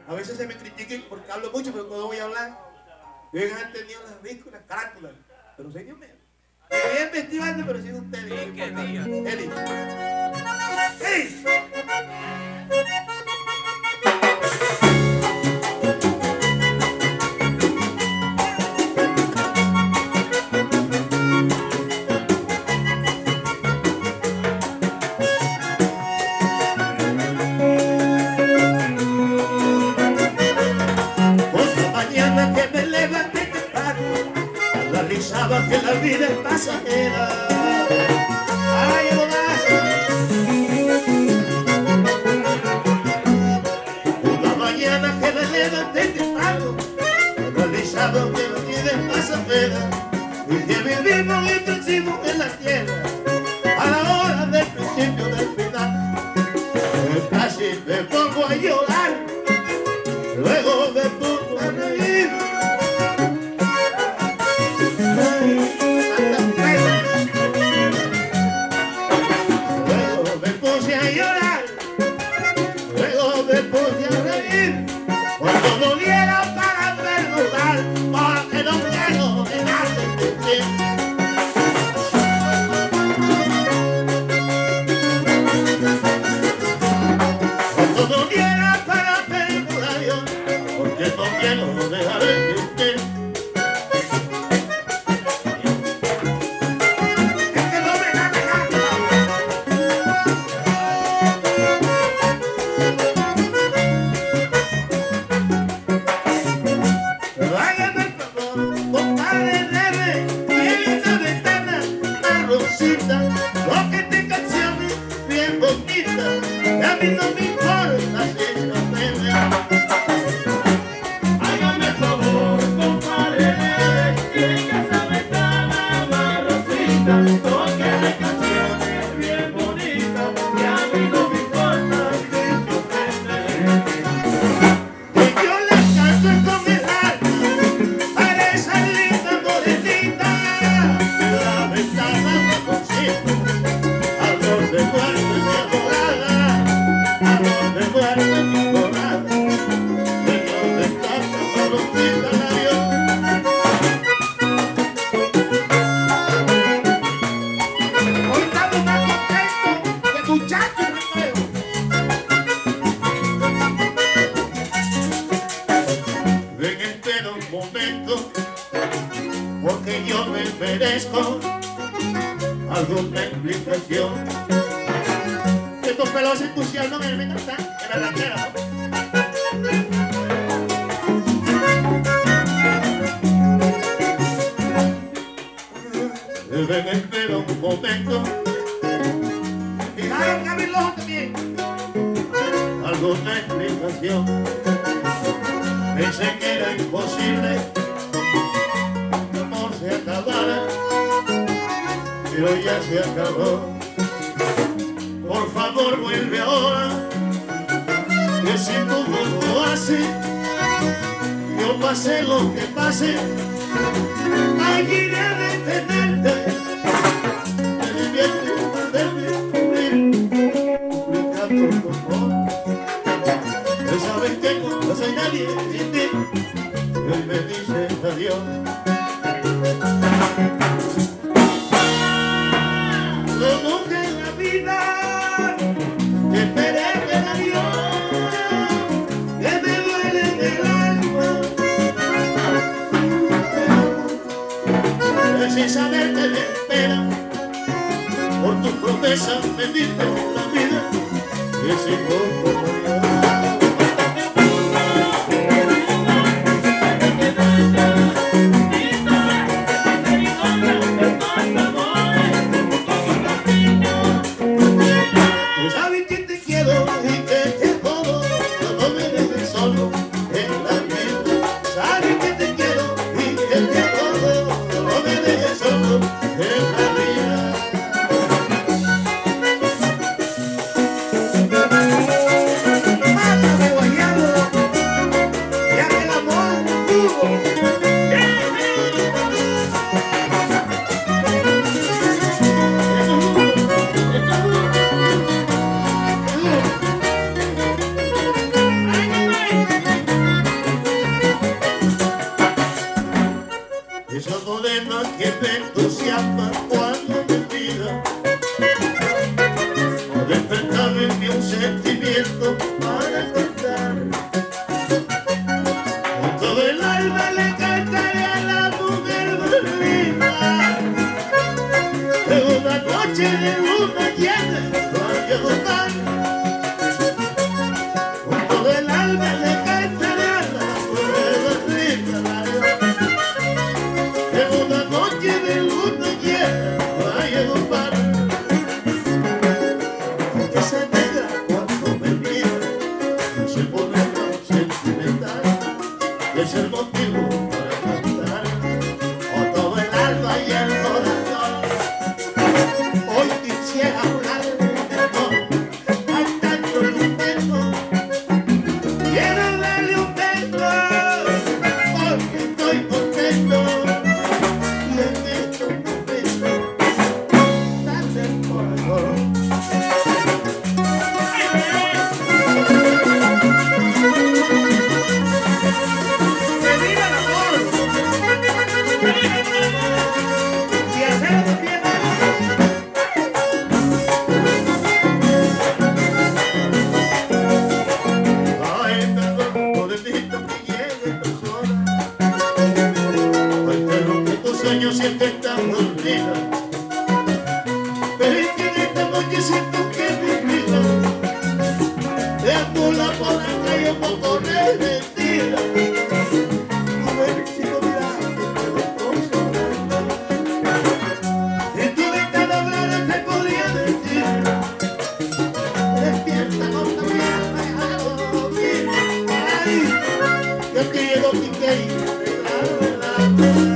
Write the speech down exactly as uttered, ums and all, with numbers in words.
A veces se me critiquen porque hablo mucho, pero cuando voy a hablar, yo he entendido las discos y las carátulas. Pero soy Dios mío. Que bien vestido ando, pero sin ustedes. ¿Qué día? Eli. ¡Ey! Que la vida es pasajera. Ay, una mañana que me levanté temprano, analizaba que la vida es pasajera y que vivimos y crecimos en la tierra a la hora del principio del final. Casi me pongo a llorar, luego me pongo a reír. Alguna explicación. Estos pelos se entusiasman en el mientras en la ranchera. Ven, espera un momento. Fijaron que abrir los ojos también. Alguna explicación. Pensé que era imposible que el amor se acabara, pero ya se acabó. Por favor vuelve ahora, que si tú no lo haces, yo pase lo que pase, allí iré a detenerte. Me divierte verme sufrir, suplicando por favor. Ya sabes que no soy nadie sin ti, y hoy me dices adiós. Como que en la vida te esperé que la Dios, que me duele en el alma. Pero sin saber que me espera, por tus promesas me diste la vida, y sin poco Dios. Thank you. es el motivo para cantar o todo el alma y el corazón. Hoy quisiera hablar de amor, cantando un beso. Quiero darle un beso porque estoy contento y en estos momentos darle el corazón. Siempre tan dormida, pero es que en esta noche siento que mi vida deambula por la calle un poco revestida. A ver si lo miraste, pero consolando. En tu ventana blanca te podría decir, despierta con tu mierda y a dormir. Ay, yo quiero que quede la verdad.